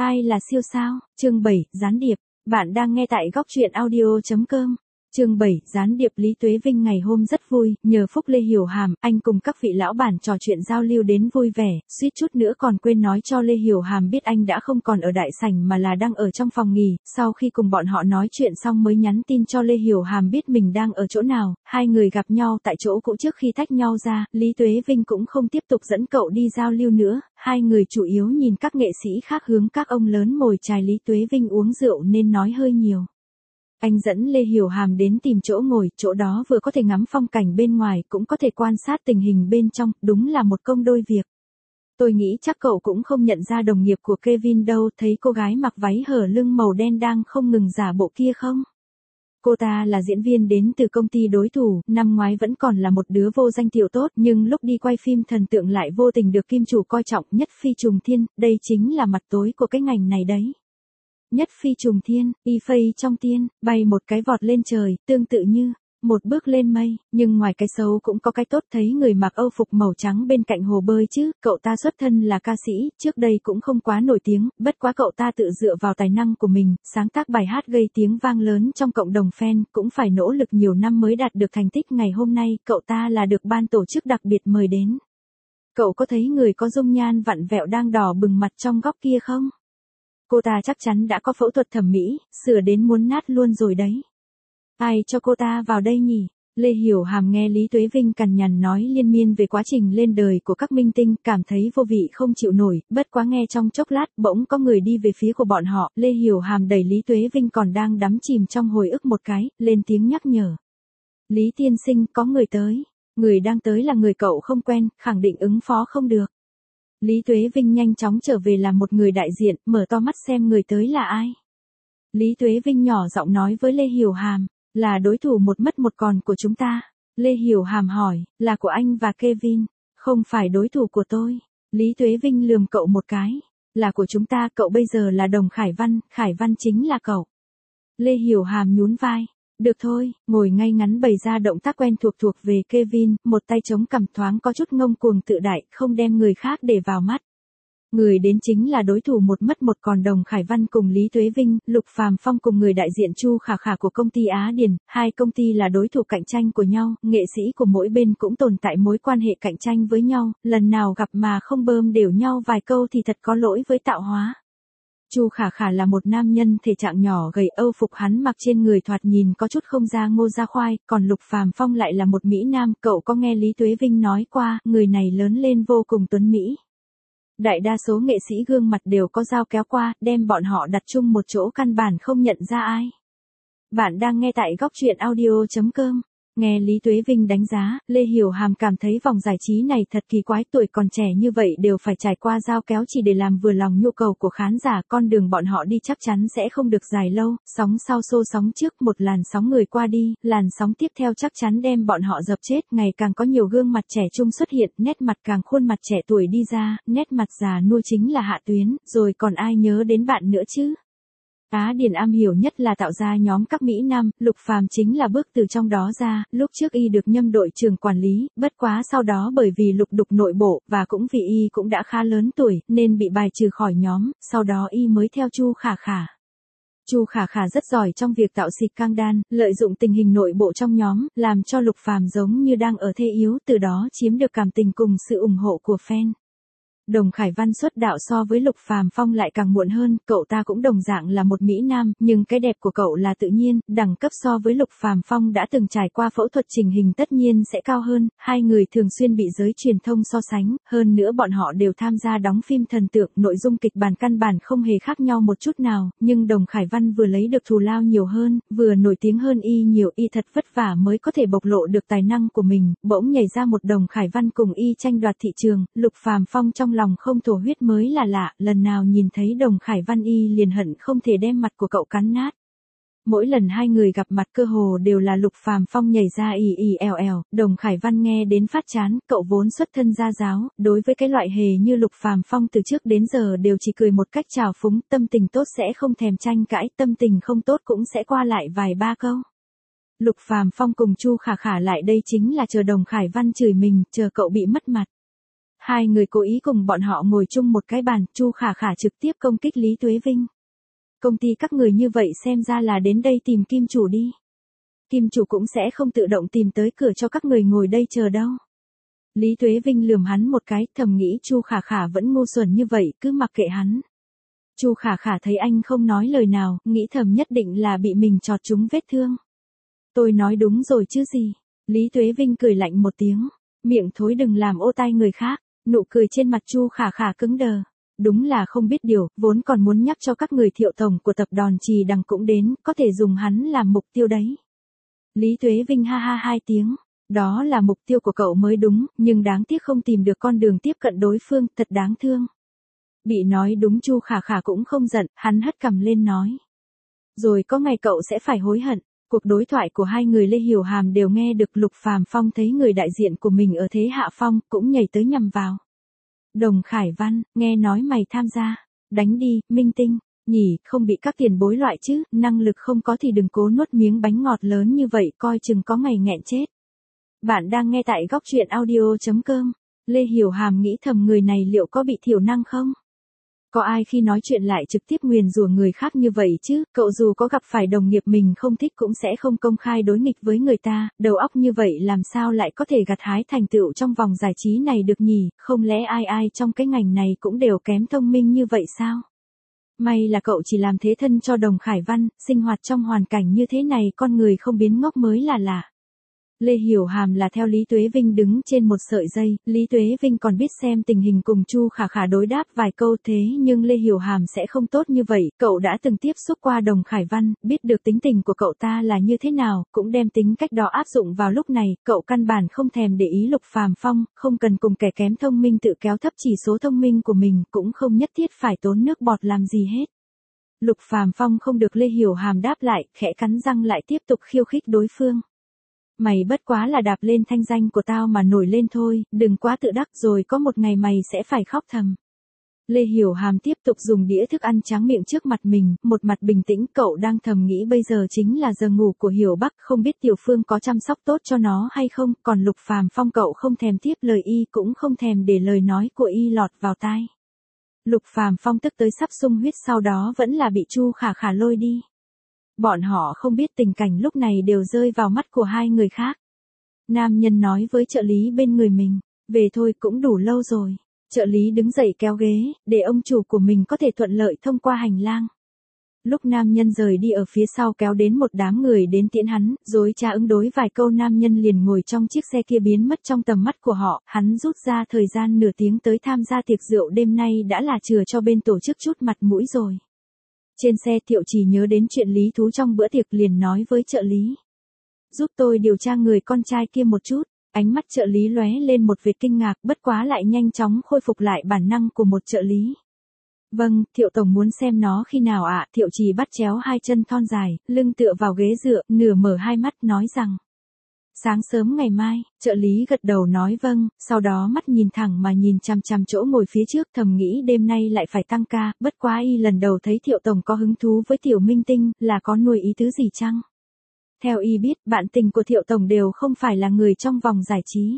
Ai là siêu sao? Chương 7, gián điệp. Bạn đang nghe tại góc truyện audio.com. Chương 7, gián điệp. Lý Tuế Vinh ngày hôm rất vui, nhờ phúc Lê Hiểu Hàm, anh cùng các vị lão bản trò chuyện giao lưu đến vui vẻ, suýt chút nữa còn quên nói cho Lê Hiểu Hàm biết anh đã không còn ở đại sảnh mà là đang ở trong phòng nghỉ. Sau khi cùng bọn họ nói chuyện xong mới nhắn tin cho Lê Hiểu Hàm biết mình đang ở chỗ nào. Hai người gặp nhau tại chỗ cũ trước khi tách nhau ra, Lý Tuế Vinh cũng không tiếp tục dẫn cậu đi giao lưu nữa, hai người chủ yếu nhìn các nghệ sĩ khác hướng các ông lớn mồi chài. Lý Tuế Vinh uống rượu nên nói hơi nhiều. Anh dẫn Lê Hiểu Hàm đến tìm chỗ ngồi, chỗ đó vừa có thể ngắm phong cảnh bên ngoài, cũng có thể quan sát tình hình bên trong, đúng là một công đôi việc. Tôi nghĩ chắc cậu cũng không nhận ra đồng nghiệp của Kevin đâu, thấy cô gái mặc váy hở lưng màu đen đang không ngừng giả bộ kia không? Cô ta là diễn viên đến từ công ty đối thủ, năm ngoái vẫn còn là một đứa vô danh tiểu tốt, nhưng lúc đi quay phim thần tượng lại vô tình được kim chủ coi trọng. Nhất Phi Trùng Thiên, đây chính là mặt tối của cái ngành này đấy. Nhất Phi Trùng Thiên, y phây trong tiên, bay một cái vọt lên trời, tương tự như một bước lên mây, nhưng ngoài cái xấu cũng có cái tốt, thấy người mặc âu phục màu trắng bên cạnh hồ bơi chứ. Cậu ta xuất thân là ca sĩ, trước đây cũng không quá nổi tiếng, bất quá cậu ta tự dựa vào tài năng của mình, sáng tác bài hát gây tiếng vang lớn trong cộng đồng fan, cũng phải nỗ lực nhiều năm mới đạt được thành tích ngày hôm nay. Cậu ta là được ban tổ chức đặc biệt mời đến. Cậu có thấy người có dung nhan vặn vẹo đang đỏ bừng mặt trong góc kia không? Cô ta chắc chắn đã có phẫu thuật thẩm mỹ, sửa đến muốn nát luôn rồi đấy. Ai cho cô ta vào đây nhỉ? Lê Hiểu Hàm nghe Lý Tuế Vinh cằn nhằn nói liên miên về quá trình lên đời của các minh tinh, cảm thấy vô vị không chịu nổi, bất quá nghe trong chốc lát, bỗng có người đi về phía của bọn họ. Lê Hiểu Hàm đẩy Lý Tuế Vinh còn đang đắm chìm trong hồi ức một cái, lên tiếng nhắc nhở. Lý tiên sinh, có người tới. Người đang tới là người cậu không quen, khẳng định ứng phó không được. Lý Tuế Vinh nhanh chóng trở về làm một người đại diện, mở to mắt xem người tới là ai. Lý Tuế Vinh nhỏ giọng nói với Lê Hiểu Hàm, là đối thủ một mất một còn của chúng ta. Lê Hiểu Hàm hỏi, là của anh và Kevin, không phải đối thủ của tôi. Lý Tuế Vinh lườm cậu một cái, là của chúng ta, cậu bây giờ là Đồng Khải Văn chính là cậu. Lê Hiểu Hàm nhún vai. Được thôi, ngồi ngay ngắn bày ra động tác quen thuộc về Kevin, một tay chống cằm thoáng có chút ngông cuồng tự đại, không đem người khác để vào mắt. Người đến chính là đối thủ một mất một còn Đồng Khải Văn cùng Lý Tuế Vinh, Lục Phàm Phong cùng người đại diện Chu Khả Khả của công ty Á Điền, hai công ty là đối thủ cạnh tranh của nhau, nghệ sĩ của mỗi bên cũng tồn tại mối quan hệ cạnh tranh với nhau, lần nào gặp mà không bơm đều nhau vài câu thì thật có lỗi với tạo hóa. Chu Khả Khả là một nam nhân thể trạng nhỏ gầy, âu phục hắn mặc trên người thoạt nhìn có chút không ra ngô ra khoai, còn Lục Phàm Phong lại là một mỹ nam. Cậu có nghe Lý Tuế Vinh nói qua, người này lớn lên vô cùng tuấn mỹ. Đại đa số nghệ sĩ gương mặt đều có dao kéo qua, đem bọn họ đặt chung một chỗ căn bản không nhận ra ai. Bạn đang nghe tại góc truyện audio.com. Nghe Lý Tuế Vinh đánh giá, Lê Hiểu Hàm cảm thấy vòng giải trí này thật kỳ quái, tuổi còn trẻ như vậy đều phải trải qua dao kéo chỉ để làm vừa lòng nhu cầu của khán giả, con đường bọn họ đi chắc chắn sẽ không được dài lâu, sóng sau xô sóng trước, một làn sóng người qua đi, làn sóng tiếp theo chắc chắn đem bọn họ dập chết, ngày càng có nhiều gương mặt trẻ trung xuất hiện, nét mặt càng khuôn mặt trẻ tuổi đi ra, nét mặt già nua chính là Hạ Tuyến, rồi còn ai nhớ đến bạn nữa chứ? Á Điền am hiểu nhất là tạo ra nhóm các mỹ nam, Lục Phàm chính là bước từ trong đó ra, lúc trước y được nhâm đội trưởng quản lý, bất quá sau đó bởi vì lục đục nội bộ, và cũng vì y cũng đã khá lớn tuổi, nên bị bài trừ khỏi nhóm, sau đó y mới theo Chu Khả Khả. Chu Khả Khả rất giỏi trong việc tạo xịt căng đan, lợi dụng tình hình nội bộ trong nhóm, làm cho Lục Phàm giống như đang ở thế yếu, từ đó chiếm được cảm tình cùng sự ủng hộ của fan. Đồng Khải Văn xuất đạo so với Lục Phàm Phong lại càng muộn hơn, cậu ta cũng đồng dạng là một mỹ nam, nhưng cái đẹp của cậu là tự nhiên, đẳng cấp so với Lục Phàm Phong đã từng trải qua phẫu thuật chỉnh hình tất nhiên sẽ cao hơn, hai người thường xuyên bị giới truyền thông so sánh, hơn nữa bọn họ đều tham gia đóng phim thần tượng, nội dung kịch bản căn bản không hề khác nhau một chút nào, nhưng Đồng Khải Văn vừa lấy được thù lao nhiều hơn, vừa nổi tiếng hơn y nhiều, y thật vất vả mới có thể bộc lộ được tài năng của mình, bỗng nhảy ra một Đồng Khải Văn cùng y tranh đoạt thị trường, Lục Phàm Phong trong lòng không thổ huyết mới là lạ, lần nào nhìn thấy Đồng Khải Văn y liền hận không thể đem mặt của cậu cắn nát. Mỗi lần hai người gặp mặt cơ hồ đều là Lục Phàm Phong nhảy ra èo, Đồng Khải Văn nghe đến phát chán, cậu vốn xuất thân gia giáo, đối với cái loại hề như Lục Phàm Phong từ trước đến giờ đều chỉ cười một cách trào phúng, tâm tình tốt sẽ không thèm tranh cãi, tâm tình không tốt cũng sẽ qua lại vài ba câu. Lục Phàm Phong cùng Chu Khả Khả lại đây chính là chờ Đồng Khải Văn chửi mình, chờ cậu bị mất mặt. Hai người cố ý cùng bọn họ ngồi chung một cái bàn, Chu Khả Khả trực tiếp công kích Lý Tuế Vinh. Công ty các người như vậy xem ra là đến đây tìm Kim chủ đi. Kim chủ cũng sẽ không tự động tìm tới cửa cho các người ngồi đây chờ đâu. Lý Tuế Vinh lườm hắn một cái, thầm nghĩ Chu Khả Khả vẫn ngu xuẩn như vậy, cứ mặc kệ hắn. Chu Khả Khả thấy anh không nói lời nào, nghĩ thầm nhất định là bị mình chọt trúng vết thương. Tôi nói đúng rồi chứ gì. Lý Tuế Vinh cười lạnh một tiếng. Miệng thối đừng làm ô tai người khác. Nụ cười trên mặt Chu Khả Khả cứng đờ. Đúng là không biết điều, vốn còn muốn nhắc cho các người Thiệu tổng của tập đoàn Trì Đằng cũng đến, có thể dùng hắn làm mục tiêu đấy. Lý Tuế Vinh ha ha hai tiếng. Đó là mục tiêu của cậu mới đúng, nhưng đáng tiếc không tìm được con đường tiếp cận đối phương, thật đáng thương. Bị nói đúng Chu Khả Khả cũng không giận, hắn hất cằm lên nói. Rồi có ngày cậu sẽ phải hối hận. Cuộc đối thoại của hai người Lê Hiểu Hàm đều nghe được. Lục Phàm Phong thấy người đại diện của mình ở thế hạ phong, cũng nhảy tới nhằm vào. Đồng Khải Văn, nghe nói mày tham gia. Đánh đi, minh tinh, nhỉ, không bị các tiền bối loại chứ, năng lực không có thì đừng cố nuốt miếng bánh ngọt lớn như vậy, coi chừng có ngày nghẹn chết. Bạn đang nghe tại góc truyện audio.com. Lê Hiểu Hàm nghĩ thầm người này liệu có bị thiểu năng không? Có ai khi nói chuyện lại trực tiếp nguyền rủa người khác như vậy chứ, cậu dù có gặp phải đồng nghiệp mình không thích cũng sẽ không công khai đối nghịch với người ta, đầu óc như vậy làm sao lại có thể gặt hái thành tựu trong vòng giải trí này được nhỉ, không lẽ ai ai trong cái ngành này cũng đều kém thông minh như vậy sao? May là cậu chỉ làm thế thân cho Đồng Khải Văn, sinh hoạt trong hoàn cảnh như thế này con người không biến ngốc mới là lạ. Lê Hiểu Hàm là theo Lý Tuế Vinh đứng trên một sợi dây, Lý Tuế Vinh còn biết xem tình hình cùng Chu Khả Khả đối đáp vài câu thế nhưng Lê Hiểu Hàm sẽ không tốt như vậy, cậu đã từng tiếp xúc qua Đồng Khải Văn, biết được tính tình của cậu ta là như thế nào, cũng đem tính cách đó áp dụng vào lúc này, cậu căn bản không thèm để ý Lục Phàm Phong, không cần cùng kẻ kém thông minh tự kéo thấp chỉ số thông minh của mình, cũng không nhất thiết phải tốn nước bọt làm gì hết. Lục Phàm Phong không được Lê Hiểu Hàm đáp lại, khẽ cắn răng lại tiếp tục khiêu khích đối phương. Mày bất quá là đạp lên thanh danh của tao mà nổi lên thôi, đừng quá tự đắc rồi có một ngày mày sẽ phải khóc thầm. Lê Hiểu Hàm tiếp tục dùng đĩa thức ăn tráng miệng trước mặt mình, một mặt bình tĩnh, cậu đang thầm nghĩ bây giờ chính là giờ ngủ của Hiểu Bắc, không biết Tiểu Phương có chăm sóc tốt cho nó hay không, còn Lục Phàm Phong cậu không thèm tiếp lời y cũng không thèm để lời nói của y lọt vào tai. Lục Phàm Phong tức tới sắp sung huyết sau đó vẫn là bị Chu Khả Khả lôi đi. Bọn họ không biết tình cảnh lúc này đều rơi vào mắt của hai người khác. Nam nhân nói với trợ lý bên người mình, về thôi cũng đủ lâu rồi. Trợ lý đứng dậy kéo ghế, để ông chủ của mình có thể thuận lợi thông qua hành lang. Lúc nam nhân rời đi ở phía sau kéo đến một đám người đến tiễn hắn, dối trá ứng đối vài câu nam nhân liền ngồi trong chiếc xe kia biến mất trong tầm mắt của họ, hắn rút ra thời gian nửa tiếng tới tham gia tiệc rượu đêm nay đã là chừa cho bên tổ chức chút mặt mũi rồi. Trên xe Thiệu Trì nhớ đến chuyện lý thú trong bữa tiệc liền nói với trợ lý. Giúp tôi điều tra người con trai kia một chút, ánh mắt trợ lý lóe lên một vệt kinh ngạc bất quá lại nhanh chóng khôi phục lại bản năng của một trợ lý. Vâng, Thiệu tổng muốn xem nó khi nào ạ? Thiệu Trì bắt chéo hai chân thon dài, lưng tựa vào ghế dựa, nửa mở hai mắt nói rằng. Sáng sớm ngày mai, trợ lý gật đầu nói vâng, sau đó mắt nhìn thẳng mà nhìn chằm chằm chỗ ngồi phía trước thầm nghĩ đêm nay lại phải tăng ca, bất quá y lần đầu thấy Thiệu tổng có hứng thú với Tiểu Minh Tinh, là có nuôi ý tứ gì chăng? Theo y biết, bạn tình của Thiệu tổng đều không phải là người trong vòng giải trí.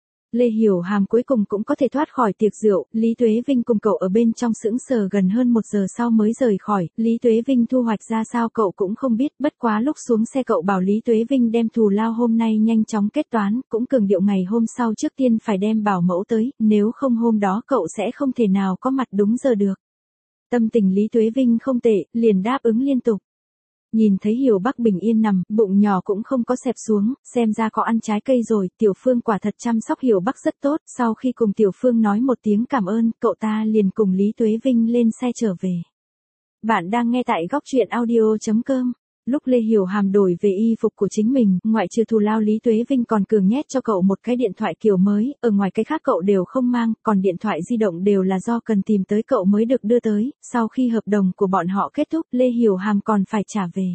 Lê Hiểu Hàm cuối cùng cũng có thể thoát khỏi tiệc rượu, Lý Tuế Vinh cùng cậu ở bên trong sững sờ gần hơn 1 giờ sau mới rời khỏi, Lý Tuế Vinh thu hoạch ra sao cậu cũng không biết, bất quá lúc xuống xe cậu bảo Lý Tuế Vinh đem thù lao hôm nay nhanh chóng kết toán, cũng cường điệu ngày hôm sau trước tiên phải đem bảo mẫu tới, nếu không hôm đó cậu sẽ không thể nào có mặt đúng giờ được. Tâm tình Lý Tuế Vinh không tệ, liền đáp ứng liên tục. Nhìn thấy Hiểu Bắc bình yên nằm, bụng nhỏ cũng không có xẹp xuống, xem ra có ăn trái cây rồi, Tiểu Phương quả thật chăm sóc Hiểu Bắc rất tốt, sau khi cùng Tiểu Phương nói một tiếng cảm ơn, cậu ta liền cùng Lý Tuế Vinh lên xe trở về. Bạn đang nghe tại góc truyện audio.com. Lúc Lê Hiểu Hàm đổi về y phục của chính mình, ngoại trừ thù lao Lý Tuế Vinh còn cường nhét cho cậu một cái điện thoại kiểu mới, ở ngoài cái khác cậu đều không mang, còn điện thoại di động đều là do cần tìm tới cậu mới được đưa tới, sau khi hợp đồng của bọn họ kết thúc, Lê Hiểu Hàm còn phải trả về.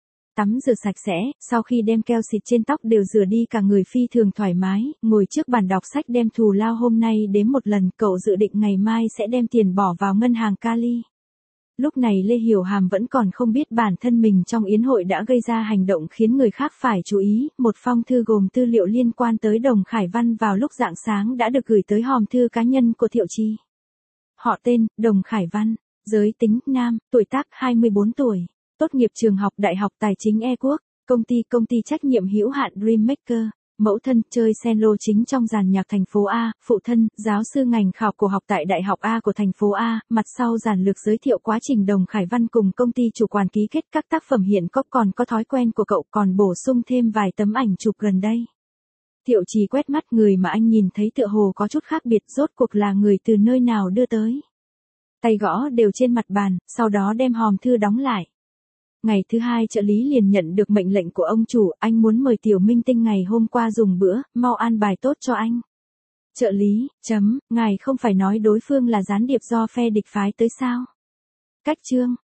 Tắm rửa sạch sẽ, sau khi đem keo xịt trên tóc đều rửa đi cả người phi thường thoải mái, ngồi trước bàn đọc sách đem thù lao hôm nay đếm một lần, cậu dự định ngày mai sẽ đem tiền bỏ vào ngân hàng Cali. Lúc này Lê Hiểu Hàm vẫn còn không biết bản thân mình trong yến hội đã gây ra hành động khiến người khác phải chú ý. Một phong thư gồm tư liệu liên quan tới Đồng Khải Văn vào lúc rạng sáng đã được gửi tới hòm thư cá nhân của Thiệu Chi. Họ tên, Đồng Khải Văn. Giới tính, nam, tuổi tác 24 tuổi. Tốt nghiệp trường học Đại học Tài chính E Quốc. Công ty trách nhiệm hữu hạn Dreammaker. Mẫu thân, chơi cello chính trong dàn nhạc thành phố A. Phụ thân, giáo sư ngành khảo cổ học tại Đại học A của thành phố A. Mặt sau giản lược giới thiệu quá trình Đồng Khải Văn cùng công ty chủ quản ký kết các tác phẩm hiện có, còn có thói quen của cậu, còn bổ sung thêm vài tấm ảnh chụp gần đây. Thiệu Chí quét mắt người mà anh nhìn thấy tựa hồ có chút khác biệt, rốt cuộc là người từ nơi nào đưa tới. Tay gõ đều trên mặt bàn, sau đó đem hòm thư đóng lại. Ngày thứ hai trợ lý liền nhận được mệnh lệnh của ông chủ, anh muốn mời Tiểu Minh Tinh ngày hôm qua dùng bữa, mau an bài tốt cho anh. Trợ lý, ngài không phải nói đối phương là gián điệp do phe địch phái tới sao? Cách chương,